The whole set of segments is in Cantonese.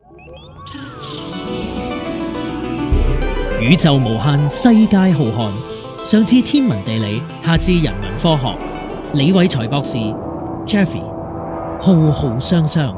宇宙無限，世界浩瀚。上至天文地理，下至人文科學，李偉才博士 Jeffy 浩浩湯湯。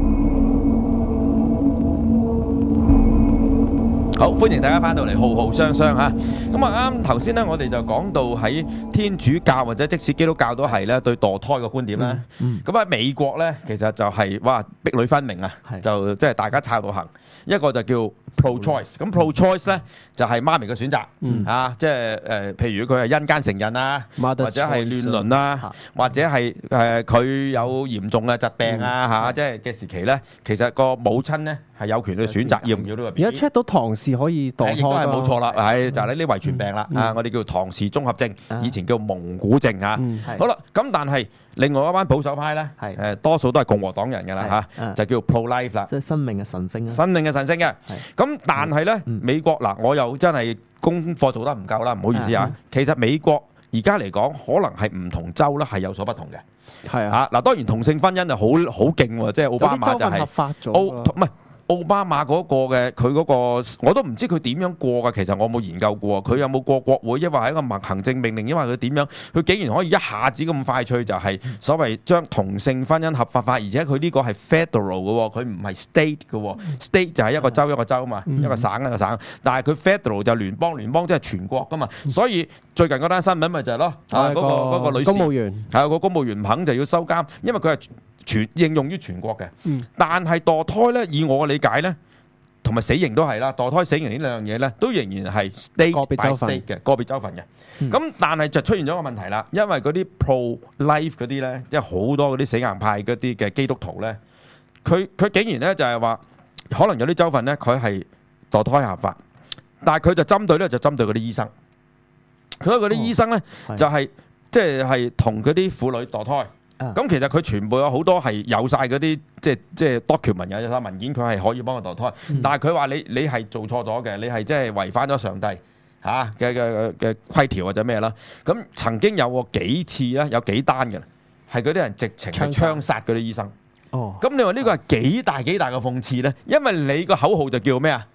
好，歡迎大家翻到嚟浩浩湯湯嚇。咁啊啱頭先咧，我哋就講到喺天主教或者即使基督教都係咧對墮胎嘅觀點啦。咁喺美國咧，其實就係哇壁壘分明啊，就即係大家抄到行。一個就叫 pro-choice， 咁 pro-choice 咧就係媽咪嘅選擇嚇，即係譬如佢係因姦成孕啊，或者係亂倫啦，或者係佢有嚴重嘅疾病啊嚇，即係嘅時期咧，其實個母親咧係有權去選擇要唔要呢個 B B。 而家 check 到唐氏可以墮胎， 亦都係冇錯啦，係就係呢啲遺傳病啦啊！我哋叫唐氏綜合症，以前叫蒙古症嚇。好啦，咁但係另外一班保守派咧，多數都係共和黨人㗎啦嚇，就叫 pro-life 啦， 即係生命嘅神聖啊！ 生命嘅神聖嘅。咁但係咧，美國嗱，我又真係功課做得唔夠啦，唔好意思啊。其實美國而家嚟講，可能係唔同州咧係有所不同嘅。係啊，嗱當然同性婚姻就好勁喎，即係奧巴馬就係合法咗， 唔係。奧巴馬嗰個嘅佢嗰個我都唔知佢點樣過㗎，其實我冇研究過，佢有冇過國會，抑或係一個行政命令，因為佢點樣，佢竟然可以一下子咁快脆就係所謂將同性婚姻合法化，而且佢呢個係 federal 嘅喎，佢唔係 state 嘅喎，state 就係一個州一個州嘛，一個省一個省，但係佢 federal 就聯邦，聯邦即係全國㗎嘛，所以最近嗰單新聞咪就係咯，嗰個女士公務員係個公務員唔肯就要收監，因為佢係應用於全國嘅，但係墮胎咧，以我嘅理解咧，同埋死刑都係啦，墮胎死刑呢兩樣嘢咧，都仍然係 state by state 嘅個別州份嘅。咁但係就出現咗個問題啦，因為嗰啲 pro-life 嗰啲咧，即係好多嗰啲死硬派嗰啲嘅基督徒咧，佢竟然咧就係話，可能有啲州份咧佢係墮胎合法，但係佢就針對咧就針對嗰啲醫生，所以嗰啲醫生咧就係即係同嗰啲婦女墮胎。咁其實佢全部有好多係有晒嗰啲即係 document 有晒文件，佢係可以幫佢墮胎。但係佢話你係做錯咗嘅，你係即係違反咗上帝嚇嘅規條或者咩啦。咁曾經有過幾次啦，有幾單嘅，係嗰啲人直情係槍殺嗰啲醫生。咁你話呢個係幾大嘅諷刺咧？因為你個口號就叫咩啊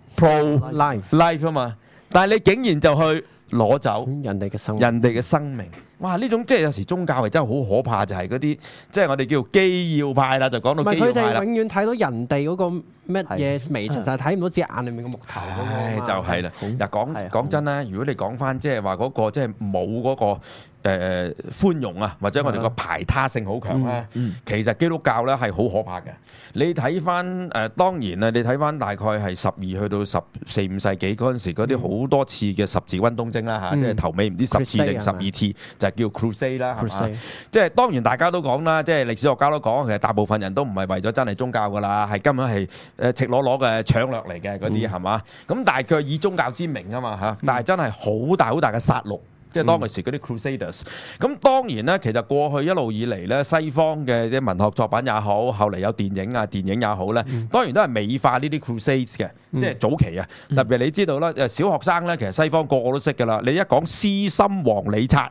？pro-life 啊嘛，但係你竟然就去攞走人哋嘅生命。哇！呢種即係有時宗教係真係好可怕，就係嗰啲即係我哋叫基要派啦，就講到基要派啦。 佢哋永遠睇到人哋嗰個乜嘢微塵，就係睇唔到自己眼裏面嘅木頭嗰個。 就係啦。嗱講真啦，如果你講翻即係話嗰個即係冇嗰個寬容啊，或者我哋個排他性好強咧，其實基督教咧係好可怕嘅。你睇翻當然啊，你睇翻大概係12去到14、15世紀嗰陣時，嗰啲好多次嘅十字軍東征啦嚇，即係頭尾唔知10次定12次，就係叫 crusade 啦，係嘛？即係當然大家都講啦，即係歷史學家都講，其實大部分人都唔係為咗真係宗教噶啦，係根本係赤裸裸嘅搶掠嚟嘅嗰啲係嘛？咁但係佢以宗教之名啊嘛嚇，但係真係好大嘅殺戮。即係當嗰時嗰啲 Crusaders，咁當然咧，其實過去一路以嚟咧，西方嘅啲文學作品也好，後嚟有電影也好咧，當然都係美化呢啲 Crusades 嘅，即係早期啊。特別你知道啦，小學生咧，其實西方個個都識㗎啦。你一講獅心王李察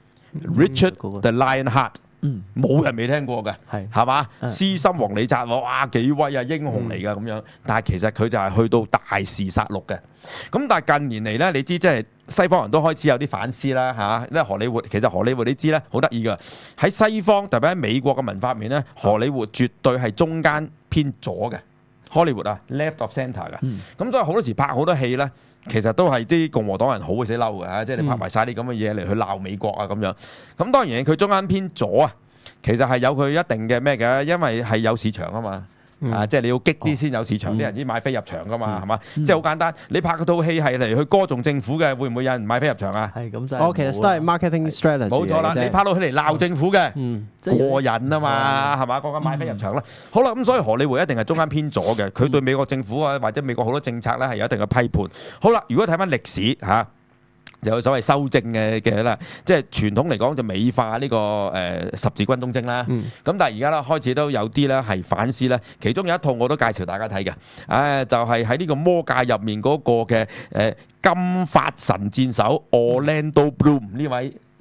Richard the Lionheart，冇人未聽過嘅，係嘛？獅心王李察，哇幾威啊，英雄嚟㗎咁樣。但係其實佢就係去到大肆殺戮嘅。咁但係近年嚟咧，你知即係西方人都開始有啲反思啦嚇。因為荷里活其實荷里活你知咧好得意㗎，喺西方特別喺美國嘅文化面咧，荷里活絕對係中間偏左嘅。Hollywood 啊 ，left of centre 㗎。咁所以好多時拍好多戲咧，其實都係啲共和黨人好鬼死嬲嘅嚇，即係你拍埋晒啲咁嘅嘢嚟去鬧美國啊咁樣。咁當然佢中間偏左啊，其實係有佢一定嘅咩嘅，因為係有市場啊嘛。即係你要激啲先有市場，啲人先買飛入場噶嘛，係嘛？即係好簡單，你拍嗰套戲係嚟去歌頌政府嘅，會唔會有人買飛入場啊？ 係咁就係。其實都係 marketing strategy。 冇錯啦，你拍到佢嚟鬧政府嘅，過癮啊嘛，係嘛？個個買飛入場啦。好啦，咁所以荷里活一定係中間偏左嘅，佢對美國政府啊或者美國好多政策咧係有一定嘅批判。好啦，如果睇翻歷史嚇。有所謂修正嘅啦，即係傳統嚟講就美化呢個十字軍東征啦。咁但係而家咧開始都有啲咧係反思咧，其中有一套我都介紹大家睇嘅，就係喺呢個魔戒入面嗰個嘅金髮神箭手 Orlando Bloom 呢位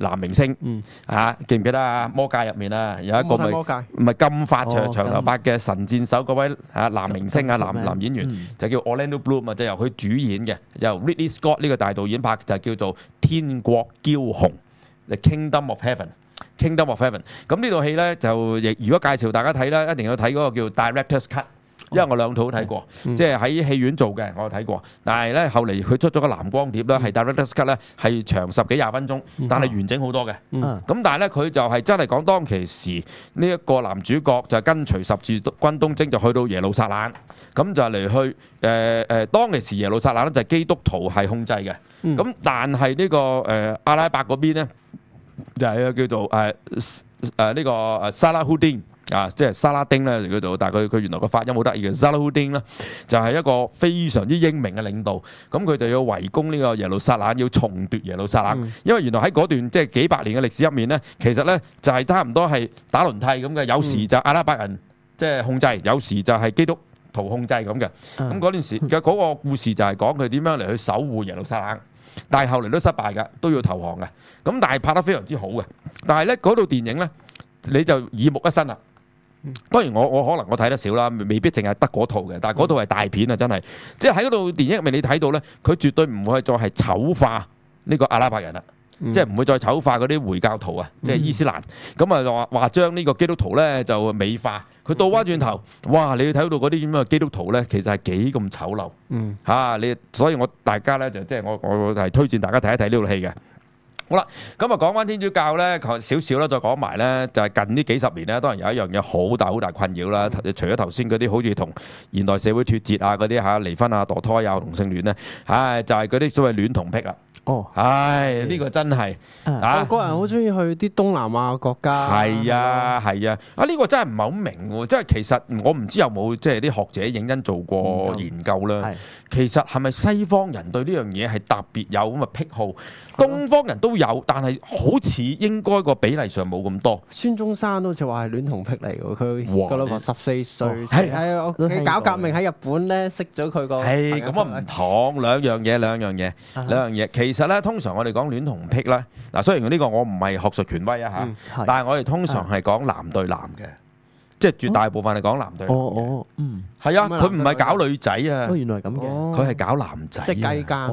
男明星記唔記得啊？魔戒入面啊，有一個魔戒唔係金髮長頭髮嘅神箭手嗰位男明星男演員就叫 Orlando Bloom 啊，就由佢主演嘅，由 Ridley Scott 呢個大導演拍，就叫做《天國驕雄》The Kingdom of Heaven。Kingdom of Heaven。咁呢套戲咧就亦如果介紹大家睇咧，一定要睇嗰個叫 Director's Cut。因為我兩套都睇過，即係喺戲院做嘅，我睇過。但係咧後嚟佢出咗個藍光碟啦，係 Director's Cut 咧，係長10幾20分鐘，但係完整好多嘅。咁但係咧佢就係真係講當其時呢一個男主角就跟隨十字軍東征就去到耶路撒冷，咁就嚟去當其時耶路撒冷咧就係基督徒係控制嘅。咁但係呢個阿拉伯嗰邊咧就係叫做呢個沙拉胡丁。即係沙拉丁咧叫做，但係佢原來個發音好得意嘅。沙拉胡丁咧就係一個非常之英明嘅領導，咁佢就要圍攻呢個耶路撒冷，要重奪耶路撒冷。因為原來喺嗰段即係幾百年嘅歷史入面咧，其實咧就係差唔多係打輪替咁嘅，有時就阿拉伯人即係控制，有時就係基督徒控制咁嘅。咁嗰段時嘅嗰個故事就係講佢點樣嚟去守護耶路撒冷，但係後嚟都失敗㗎，都要投降嘅。咁但係拍得非常之好嘅。但係咧嗰套電影咧，你就耳目一新啦。當然我可能我睇得少啦，未必淨係得嗰套嘅，但係嗰套係大片啊，真係，即係喺嗰套電影入面你睇到咧，佢絕對唔會再係醜化呢個阿拉伯人啦，即係唔會再醜化嗰啲回教徒啊，即係伊斯蘭，咁啊話將呢個基督徒咧就美化，佢倒翻轉頭，哇！你要睇到嗰啲咁嘅基督徒咧，其實係幾咁醜陋，你，所以我大家咧就即係我係推薦大家睇一睇呢套戲嘅。好啦，咁啊講翻天主教咧，少少啦，再講埋咧，就係近呢幾十年咧，當然有一樣嘢好大困擾啦。除咗頭先嗰啲好似同現代社會脫節啊嗰啲離婚啊、墮胎啊、同性戀咧，就係嗰啲所謂戀童癖啦。呢個真係外國人好中意去啲東南亞國家。係啊，呢個真係唔係好明喎。即係其實我唔知有冇即係啲學者認真做過研究啦。其實係咪西方人對呢樣嘢係特別有咁嘅癖好？東方人都有，但係好似應該個比例上冇咁多。 孫中山好似話係戀童癖嚟㗎，佢個老婆14歲，佢搞革命喺日本咧識咗佢個。 咁啊唔同兩樣嘢。其實咧，通常我哋講戀童癖咧，嗱雖然呢個我唔係學術權威啊嚇，但係我哋通常係講男對男嘅，即係絕大部分係講男對男嘅。係啊，佢唔係搞女仔啊。 原來咁嘅， 佢係搞男仔。 即係雞奸。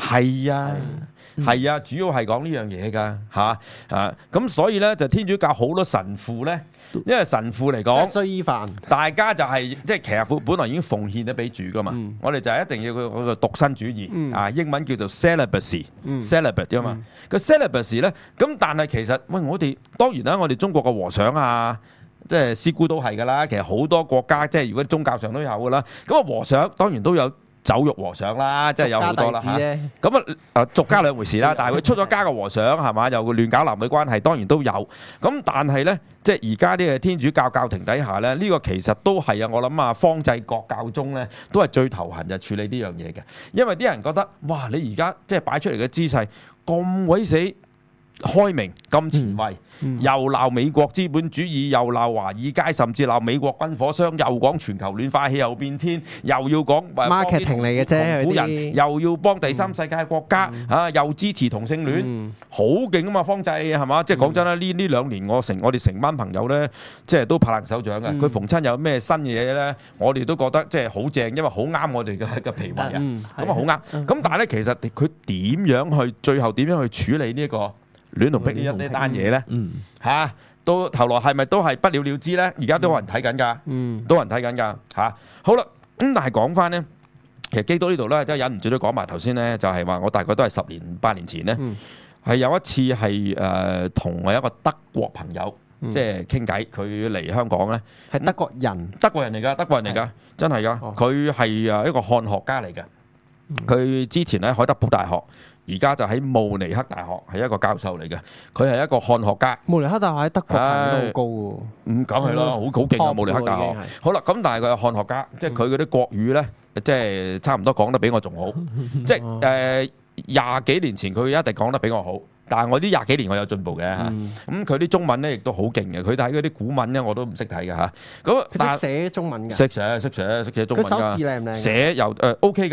係啊，主要係講呢樣嘢㗎咁所以咧就天主教好多神父咧，因為神父嚟講， 衰衣飯， 大家就係即係其實本來已經奉獻咗俾主㗎嘛。我哋就係一定要佢嗰個獨身主義英文叫做 celibacy，celibate 啊嘛。個 celibacy 咧，咁但係其實喂我哋當然啦，我哋中國嘅和尚啊，即係師姑都係㗎啦。其實好多國家即係如果宗教上都有㗎啦。咁啊和尚當然都有酒肉和尚啦，即係有好多啦嚇。咁俗家兩回事啦。但係佢出咗家嘅和尚係嘛，又亂搞男女關係，當然都有。咁但係咧，即係而家呢個天主教教廷底下咧，呢個其實都係我諗啊，方濟各教宗咧都係最頭痕就處理呢樣嘢嘅，因為啲人覺得哇，你而家即係擺出嚟嘅姿勢咁鬼死開明咁前衛，又鬧美國資本主義，又鬧華爾街，甚至鬧美國軍火商，又講全球暖化、氣候變遷，又要講 marketing 嚟嘅啫， 窮苦人，又要幫第三世界國家又支持同性戀，好勁啊嘛！方濟係嘛？即係講真啦，呢兩年我哋成班朋友咧，即係都拍爛手掌嘅。佢逢親有咩新嘅嘢咧，我哋都覺得即係好正，因為好啱我哋嘅脾胃啊。咁啊好啱。咁但係咧，其實佢最後點樣去處理呢一個戀童癖呢單嘢咧？到頭來係咪都係不了了之咧？而家都有人睇緊㗎，都有人睇緊㗎嚇。好啦，咁但係講翻咧，其實基督呢度咧，真係忍唔住都講埋頭先咧，就係話我大概都係10年8年前咧，係有一次係同我一個德國朋友即係傾偈，佢嚟香港咧， 係德國人嚟㗎，真係㗎，佢係一個漢學家嚟嘅，佢之前喺海德堡大學。而家就喺慕尼黑大學係一個教授嚟嘅，佢係一個漢學家。 慕尼黑大學喺德國排名都好高喎。 咁梗係啦，好勁啊！慕尼黑大學。好啦，咁但係佢係漢學家，即係佢嗰啲國語咧，即係差唔多講得比我仲好。即係20幾年前佢一定講得比我好，但係我呢20幾年我有進步嘅嚇。咁佢啲中文咧亦都好勁嘅，佢睇嗰啲古文咧我都唔識睇嘅嚇。咁佢識寫中文㗎？ 識寫中文㗎。 佢手字靚唔靚？ 寫又OK 㗎。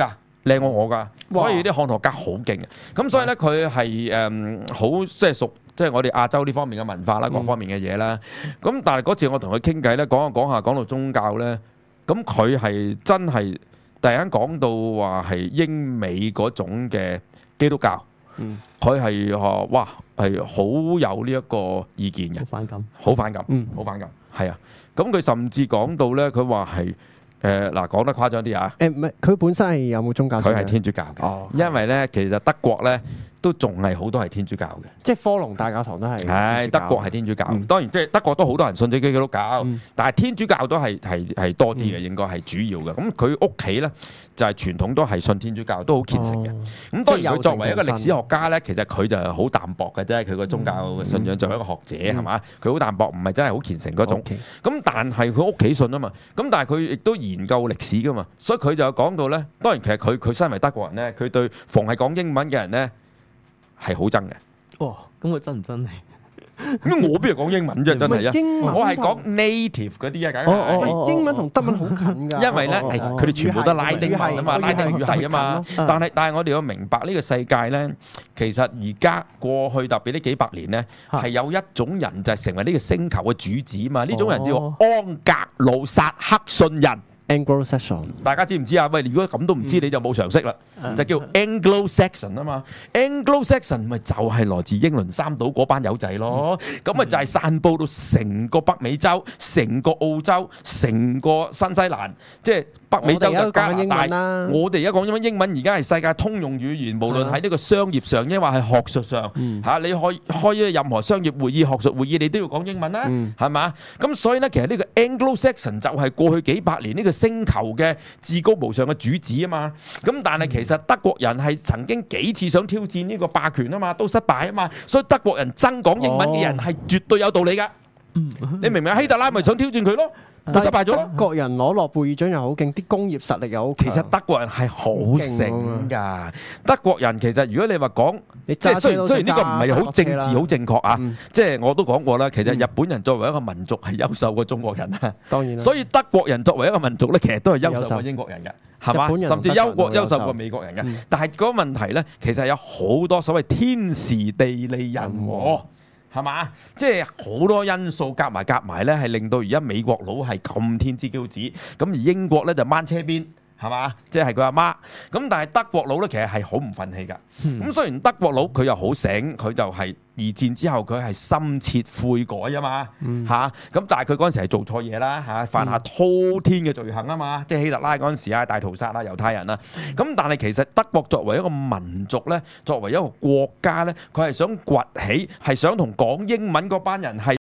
靚過我㗎，所以啲漢學家好勁嘅。咁所以咧，佢係好即係熟，即係我哋亞洲呢方面嘅文化啦，各方面嘅嘢啦。咁但係嗰次我同佢傾偈咧，講下講到宗教咧，咁佢係真係突然間講到話係英美嗰種嘅基督教，佢係哇係好有呢一個意見嘅，好反感，好反感，係啊。咁佢甚至講到咧，佢話係。嗱，講得誇張啲啊！ 唔係，佢本身係有冇宗教？ 佢係天主教嘅，因為咧其實德國咧都仲係好多係天主教嘅， 即係科隆大教堂都係。 係德國係天主教，當然即係德國都好多人信咗基督教，但係天主教都係多啲嘅，應該係主要嘅。咁佢屋企咧就係傳統都係信天主教，都好虔誠嘅。咁當然佢作為一個歷史學家咧，其實佢就係好淡薄嘅啫。佢個宗教嘅信仰作為一個學者係嘛，佢好淡薄，唔係真係好虔誠嗰種。咁但係佢屋企信啊嘛，咁但係佢亦都研究歷史噶嘛，所以佢就講到咧，當然其實佢身為德國人咧，佢對逢係講英文嘅人咧係好憎嘅。 哇！咁佢真唔真係？ 咁我邊度講英文啫？真係啊！我係講 native 嗰啲啊，梗係英文同德文好近㗎。 因為咧，佢哋全部都拉丁文啊嘛，拉丁語系啊嘛。但係我哋要明白呢個世界咧，其實而家過去特別呢幾百年咧，係有一種人就係成為呢個星球嘅主子嘛。呢種人叫做安格魯撒克遜人。 Anglo-Saxon， 大家知唔知啊？喂，如果咁都唔知，你就冇常識啦。就叫 Anglo-Saxon 啊嘛。Anglo-Saxon 咪就係來自英倫三島嗰班友仔咯。咁咪就係散佈到成個北美洲、成個澳洲、成個新西蘭，即係北美洲嘅加拿大。我哋而家講緊英文，而家係世界通用語言，無論喺呢個商業上，抑或係學術上嚇，你可以開任何商業會議、學術會議，你都要講英文啦，係嘛？咁所以咧，其實呢個 Anglo-Saxon 就係過去幾百年呢個星球嘅至高無上嘅主子啊嘛，咁但係其實德國人係曾經幾次想挑戰呢個霸權啊嘛，都失敗啊嘛，所以德國人憎講英文嘅人係絕對有道理㗎。你明唔明啊？希特拉咪想挑戰佢咯，都失敗咗。 德國人攞諾貝爾獎又好勁，啲工業實力又好強。 其實德國人係好醒㗎。德國人其實如果你話講，即係雖然呢個唔係好政治好正確啊，即係我都講過啦。其實日本人作為一個民族係優秀過中國人啊。 當然啦。 所以德國人作為一個民族咧，其實都係優秀過英國人嘅，係嘛？甚至優秀過美國人嘅。但係嗰個問題咧，其實有好多所謂天時地利人和。係嘛？即係好多因素夾埋咧，係令到而家美國佬係咁天之驕子，咁而英國咧就掹車邊，係嘛？即係佢阿媽。咁但係德國佬咧，其實係好唔憤氣㗎。咁雖然德國佬佢又好醒，佢就係二戰之後佢係深切悔改啊嘛嚇。咁但係佢嗰陣時係做錯嘢啦嚇，犯下滔天嘅罪行啊嘛，即係希特拉嗰陣時啊，大屠殺啦猶太人啦。咁但係其實德國作為一個民族咧，作為一個國家咧，佢係想崛起，係想同講英文嗰班人係